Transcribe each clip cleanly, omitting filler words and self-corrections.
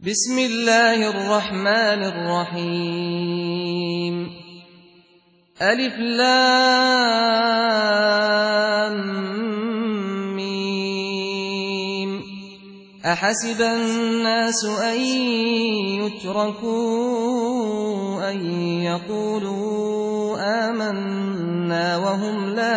بسم الله الرحمن الرحيم ألف لام ميم أحسب الناس أن يتركوا أن يقولوا آمنا وهم لا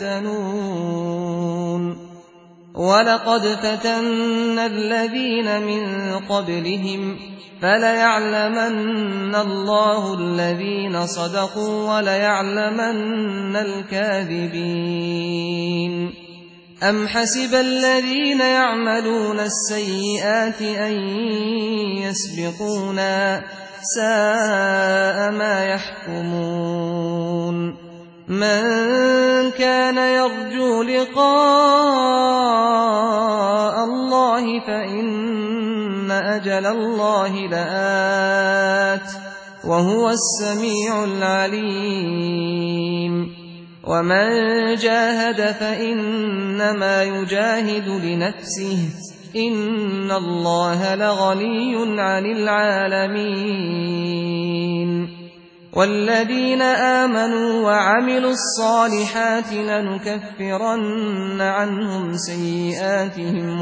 يفتنون ولقد فتنا الذين من قبلهم فليعلمن الله الذين صدقوا وليعلمن الكاذبين أم حسب الذين يعملون السيئات أن يسبقونا ساء ما يحكمون من كان يرجو لقاء الله فإن أجل الله لآت وهو السميع العليم ومن جاهد فإنما يجاهد لنفسه إن الله لغني عن العالمين والذين آمنوا وعملوا الصالحات لنكفرن عنهم سيئاتهم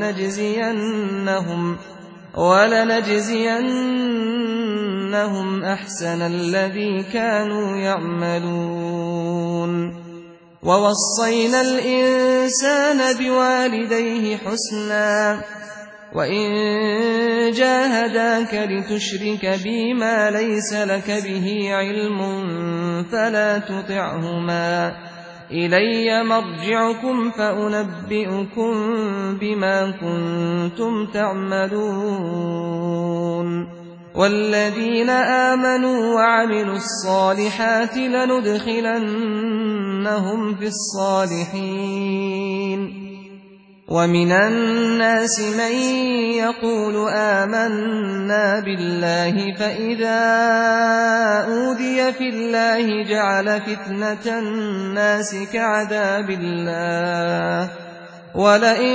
ولنجزينهم أحسن الذي كانوا يعملون ووصينا الإنسان بوالديه حسنا وإن جاهداك لتشرك بي ما ليس لك به علم فلا تطعهما إلي مرجعكم فأنبئكم بما كنتم تعملون والذين آمنوا وعملوا الصالحات لندخلنهم في الصالحين ومن الناس من يقول آمنا بالله فإذا أوذي في الله جعل فتنة الناس كعذاب الله ولئن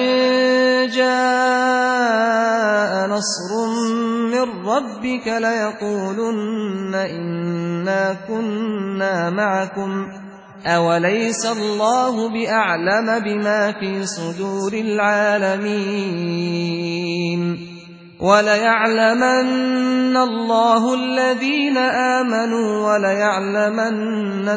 جاء نصر من ربك ليقولن إنا كنا معكم أوليس الله بأعلم بما في صدور العالمين وليعلمن الله الذين آمنوا وليعلمن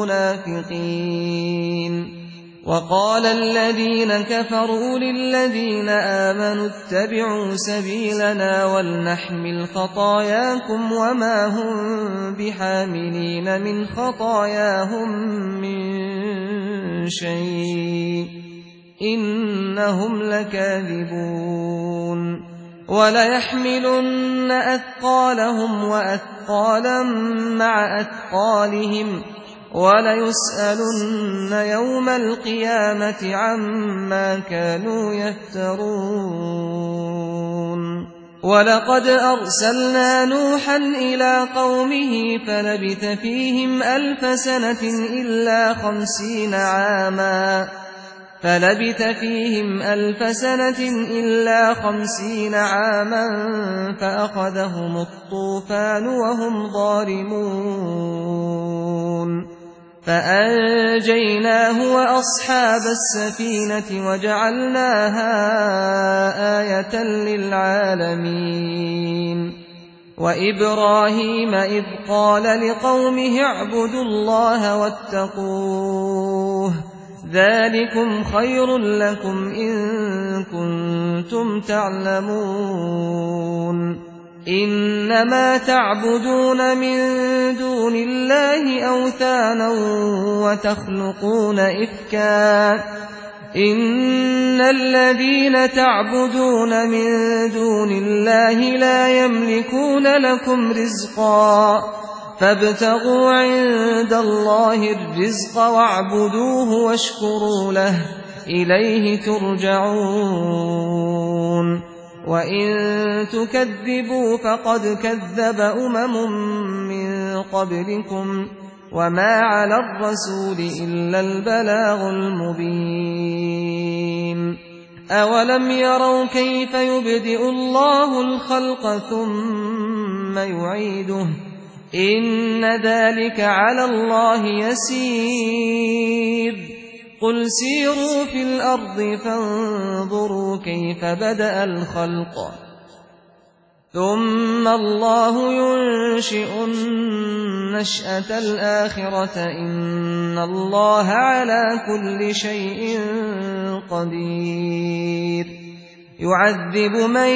المنافقين وقال الذين كفروا للذين آمنوا اتبعوا سبيلنا ولنحمل خطاياكم وما هم بحاملين من خطاياهم من شيء إنهم لكاذبون وليحملن أثقالهم وأثقالا مع أثقالهم وليسألن يوم القيامة عما كانوا يفترون ولقد أرسلنا نوحا إلى قومه فلبث فيهم 1000 سنة إلا 50 عاما فأخذهم الطوفان وهم ظالمون فأنجيناه وأصحاب السفينة وجعلناها آية للعالمين وإبراهيم إذ قال لقومه اعبدوا الله واتقوه ذلكم خير لكم إن كنتم تعلمون إنما تعبدون من دون الله أوثانا وتخلقون إفكا إن الذين تعبدون من دون الله لا يملكون لكم رزقا فابتغوا عند الله الرزق واعبدوه واشكروا له إليه ترجعون وإن تكذبوا فقد كذب من قبلكم وما على الرسول إلا البلاغ المبين أولم يروا كيف يبدئ الله الخلق ثم يعيده إن ذلك على الله يسير قل سيروا في الأرض فانظروا كيف بدأ الخلق ثم الله ينشئ النشأة الآخرة إن الله على كل شيء قدير يعذب من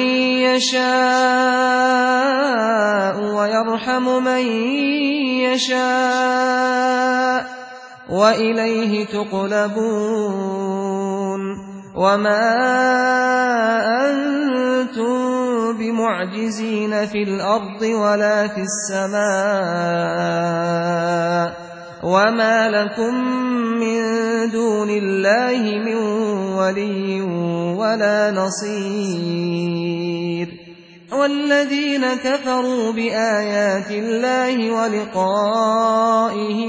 يشاء ويرحم من يشاء وإليه تقلبون وما أنتم بمعجزين في الأرض ولا في السماء وما لكم من دون الله من ولي ولا نصير والذين كفروا بآيات الله ولقائه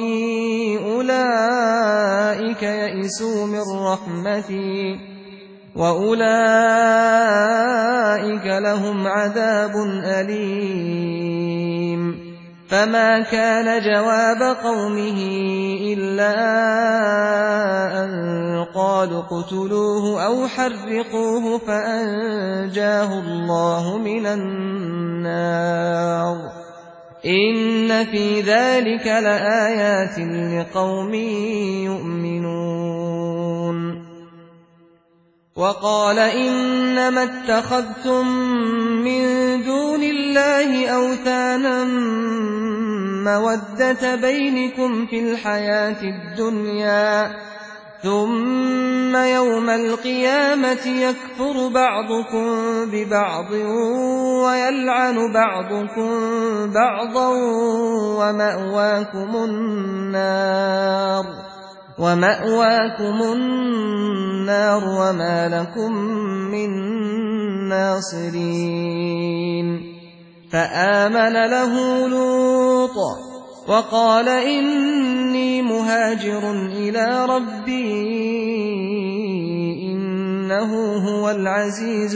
أولئك يئسوا من رحمتي وأولئك لهم عذاب أليم فما كان جواب قومه إلا أن قالوا اقتلوه أو حرقوه فأنجاه الله من النار إن في ذلك لآيات لقوم يؤمنون وقال إنما اتخذتم من دون الله أوثانا مودة بينكم في الحياة الدنيا ثم يوم القيامة يكفر بعضكم ببعض ويلعن بعضكم بعضا ومأواكم النار وما لكم من ناصرين فآمن له لوط وقال إني مهاجر إلى ربي إنه هو العزيز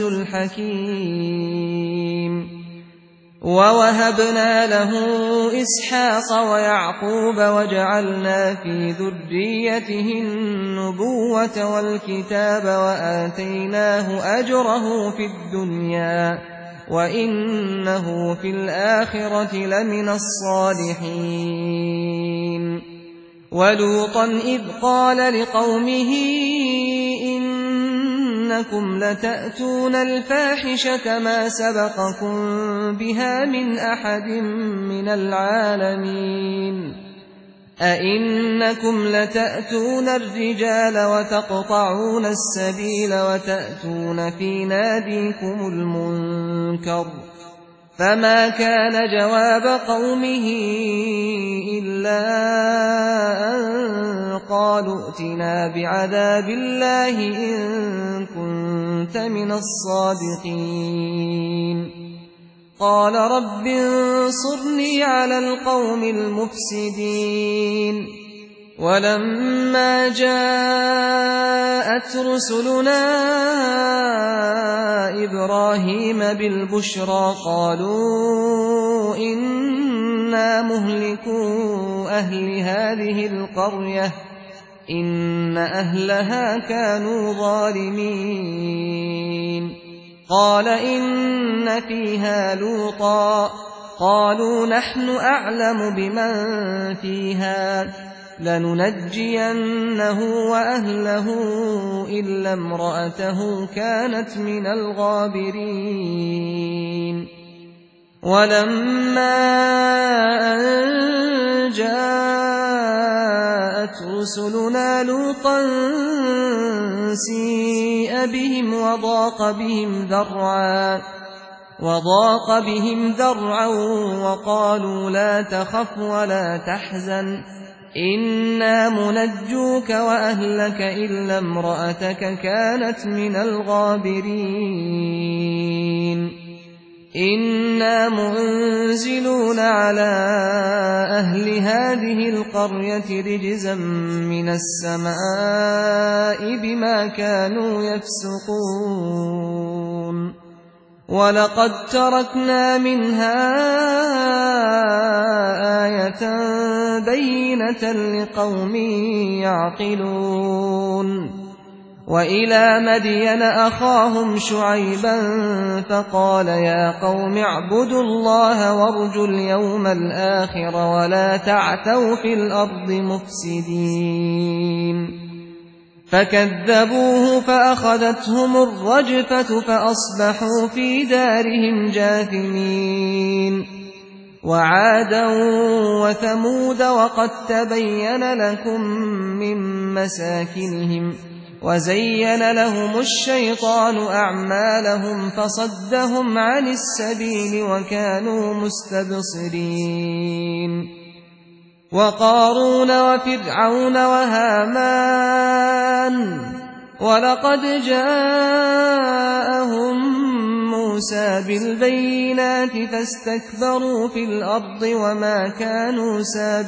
الحكيم ووهبنا له إسحاق ويعقوب وجعلنا في ذريته النبوة والكتاب وآتيناه أجره في الدنيا وإنه في الآخرة لمن الصالحين ولوطا إذ قال لقومه إنكم لتأتون الفاحشة ما سبقكم بها من أحد من العالمين أئنكم لتأتون الرجال وتقطعون السبيل وتأتون في ناديكم المنكر فما كان جواب قومه إلا أن قالوا ائتنا بعذاب الله إن كنت من الصادقين قال رب انصرني على القوم المفسدين ولما جاءت رسلنا إبراهيم بالبشرى قالوا إنا مهلكو أهل هذه القرية إن أهلها كانوا ظالمين قال إن فيها لوطا قالوا نحن أعلم بمن فيها لننجينه وأهله إلا امرأته كانت من الغابرين ولما أن جاءت رسلنا لوطا سيء بهم وضاق بهم ذرعا وقالوا لا تخف ولا تحزن إنا منجوك وأهلك إلا امرأتك كانت من الغابرين إنا منزلون على أهل هذه القرية رجزا من السماء بما كانوا يفسقون ولقد تركنا منها آية بينة لقوم يعقلون وإلى مدين أخاهم شعيبا فقال يا قوم اعبدوا الله وارجوا اليوم الآخر ولا تعثوا في الأرض مفسدين فكذبوه فأخذتهم الرجفة فأصبحوا في دارهم جاثمين وعادا وثمود وقد تبين لكم من مساكنهم وزين لهم الشيطان أعمالهم فصدهم عن السبيل وكانوا مستبصرين وقارون وفرعون وهامان ولقد جاءهم موسى بالبينات فاستكبروا في الأرض وما كانوا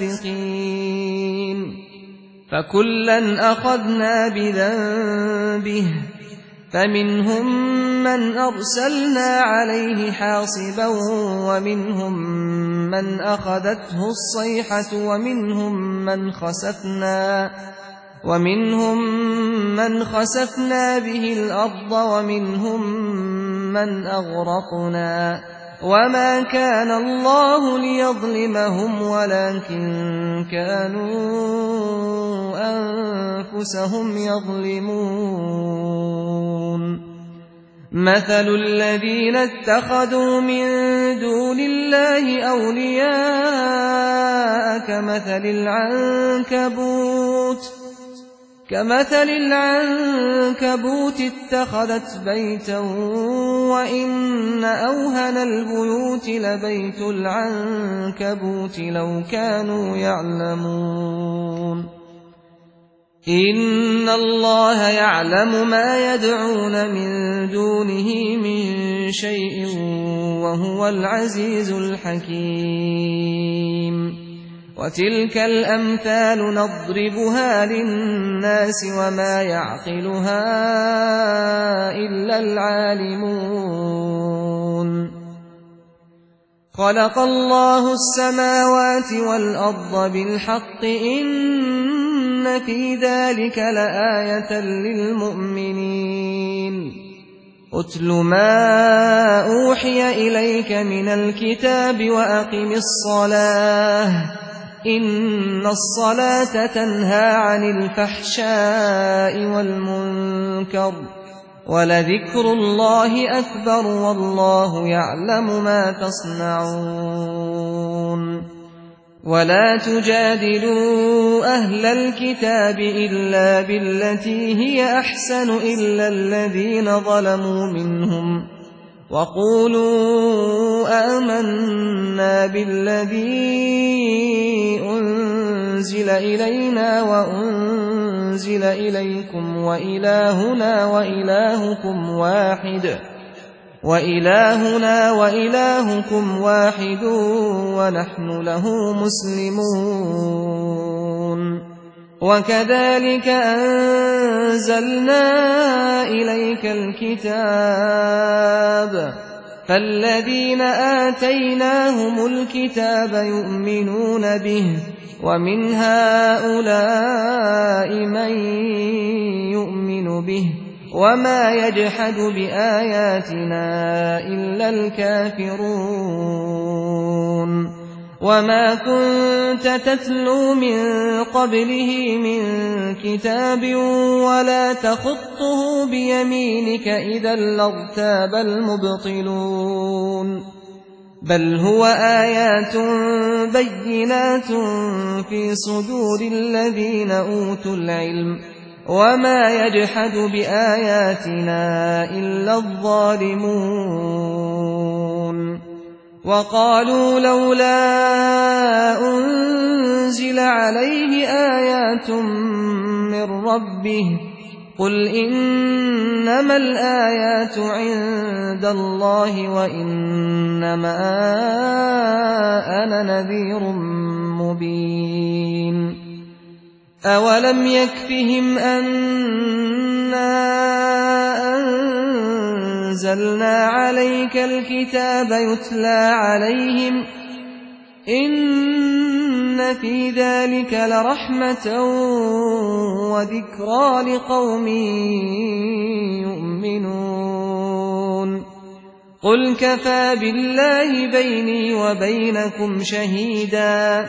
سابقين فكلا أخذنا بذنبه فمنهم من أرسلنا عليه حاصبا ومنهم من أخذته الصيحة ومنهم من خسفنا به الأرض ومنهم من أغرقنا وما كان الله ليظلمهم ولكن كانوا أنفسهم يظلمون مثل الذين اتخذوا من دون الله أولياء كمثل العنكبوت اتخذت بيتا وإن أوهن البيوت لبيت العنكبوت لو كانوا يعلمون إن الله يعلم ما يدعون من دونه من شيء وهو العزيز الحكيم وتلك الأمثال نضربها للناس وما يعقلها إلا العالمون خلق الله السماوات والأرض بالحق إن في ذلك لآية للمؤمنين أتل ما أوحي إليك من الكتاب وأقم الصلاة إن الصلاة تنهى عن الفحشاء والمنكر ولذكر الله أكبر والله يعلم ما تصنعون ولا تجادلوا أهل الكتاب إلا بالتي هي أحسن إلا الذين ظلموا منهم وقولوا آمنا بالذي أنزل إلينا وأنزل إليكم وإلهنا وإلهكم واحد ونحن له مسلمون وكذلك أنزلنا إليك الكتاب فالذين آتيناهم الكتاب يؤمنون به ومن هؤلاء من يؤمن به وما يجحد بآياتنا إلا الكافرون وما كنت تتلو من قبله من كتاب ولا تخطه بيمينك إذا لارتاب المبطلون بل هو آيات بينات في صدور الذين أوتوا العلم وما يجحد بآياتنا إلا الظالمون وقالوا لولا أنزل عليه آيات من ربه قل إنما الآيات عند الله وإنما أنا نذير مبين أولم يكفهم أنا أنزلنا عليك الكتاب يتلى عليهم إن في ذلك لرحمة وذكرى لقوم يؤمنون قل كفى بالله بيني وبينكم شهيدا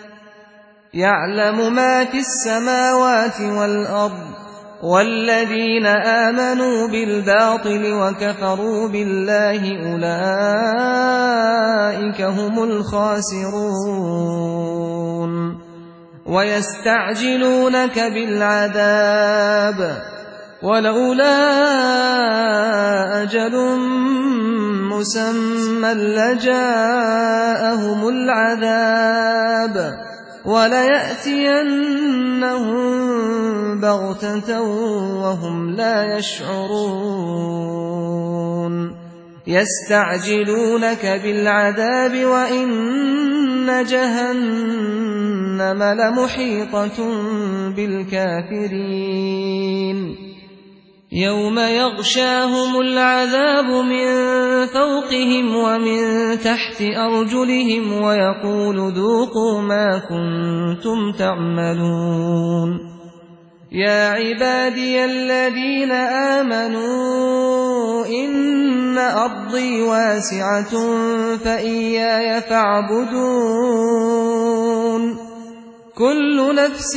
يعلم ما في السماوات والأرض والذين آمنوا بالباطل وكفروا بالله أولئك هم الخاسرون ويستعجلونك بالعذاب ولولا أجل مسمى لجاءهم العذاب وليأتينهم بغتة وهم لا يشعرون يستعجلونك بالعذاب وإن جهنم لمحيطة بالكافرين يوم يغشاهم العذاب من فوقهم ومن تحت أرجلهم ويقول ذوقوا ما كنتم تعملون يا عبادي الذين آمنوا إن أرضي واسعة فإياي فاعبدون كل نفس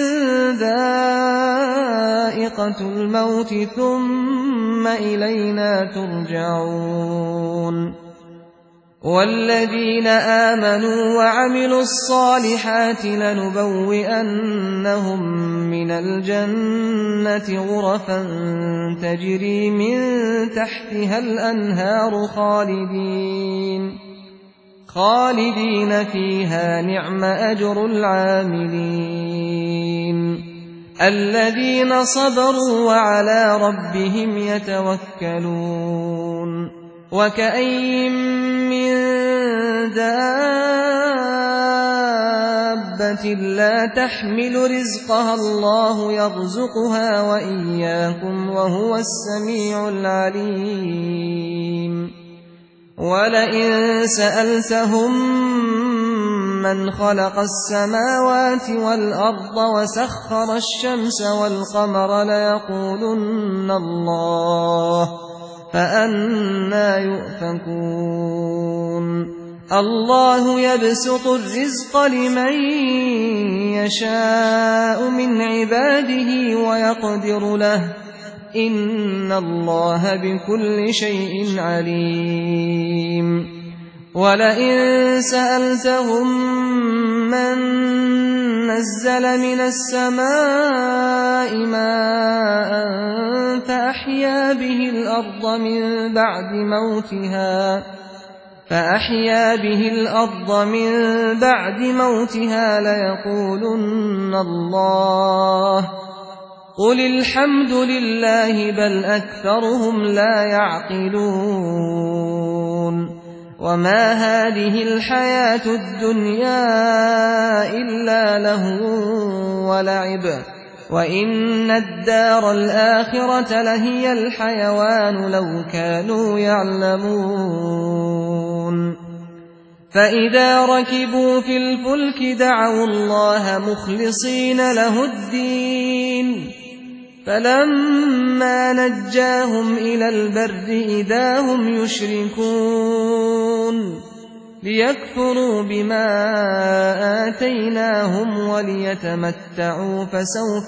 ذائقة الموت ثم إلينا ترجعون والذين آمنوا وعملوا الصالحات لنبوئنهم من الجنة غرفا تجري من تحتها الأنهار خالدين فيها نعم أجر العاملين الذين صبروا وعلى ربهم يتوكلون وكأي من دابة لا تحمل رزقها الله يرزقها وإياكم وهو السميع العليم ولئن سألتهم من خلق السماوات والأرض وسخر الشمس والقمر ليقولن الله فأنى يؤفكون الله يبسط الرزق لمن يشاء من عباده ويقدر له إن الله بكل شيء عليم ولئن سألتهم من نزل من السماء ماء فأحيا به الأرض من بعد موتها ليقولن الله قل الحمد لله بل أكثرهم لا يعقلون وما هذه الحياة الدنيا إلا لهو ولعب وإن الدار الآخرة لهي الحيوان لو كانوا يعلمون فإذا ركبوا في الفلك دعوا الله مخلصين له الدين فلما نجاهم إلى البر إذا هم يشركون ليكفروا بما آتيناهم وليتمتعوا فسوف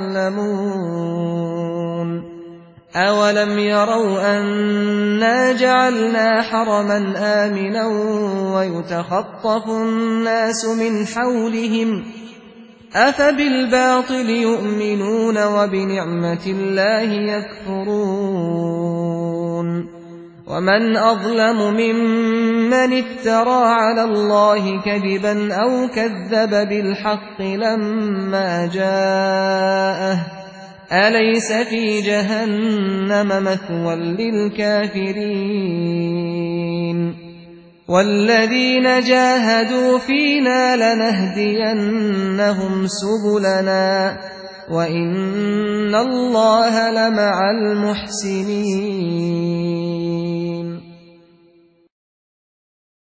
يعلمون أولم يروا أنا جعلنا حرما آمنا ويتخطف الناس من حولهم أفبالباطل يؤمنون وبنعمة الله يكفرون ومن أظلم ممن افترى على الله كذبا أو كذب بالحق لما جاءه أليس في جهنم مثوى للكافرين والذين جاهدوا فينا لنهدينهم سبلنا وإن الله لمع المحسنين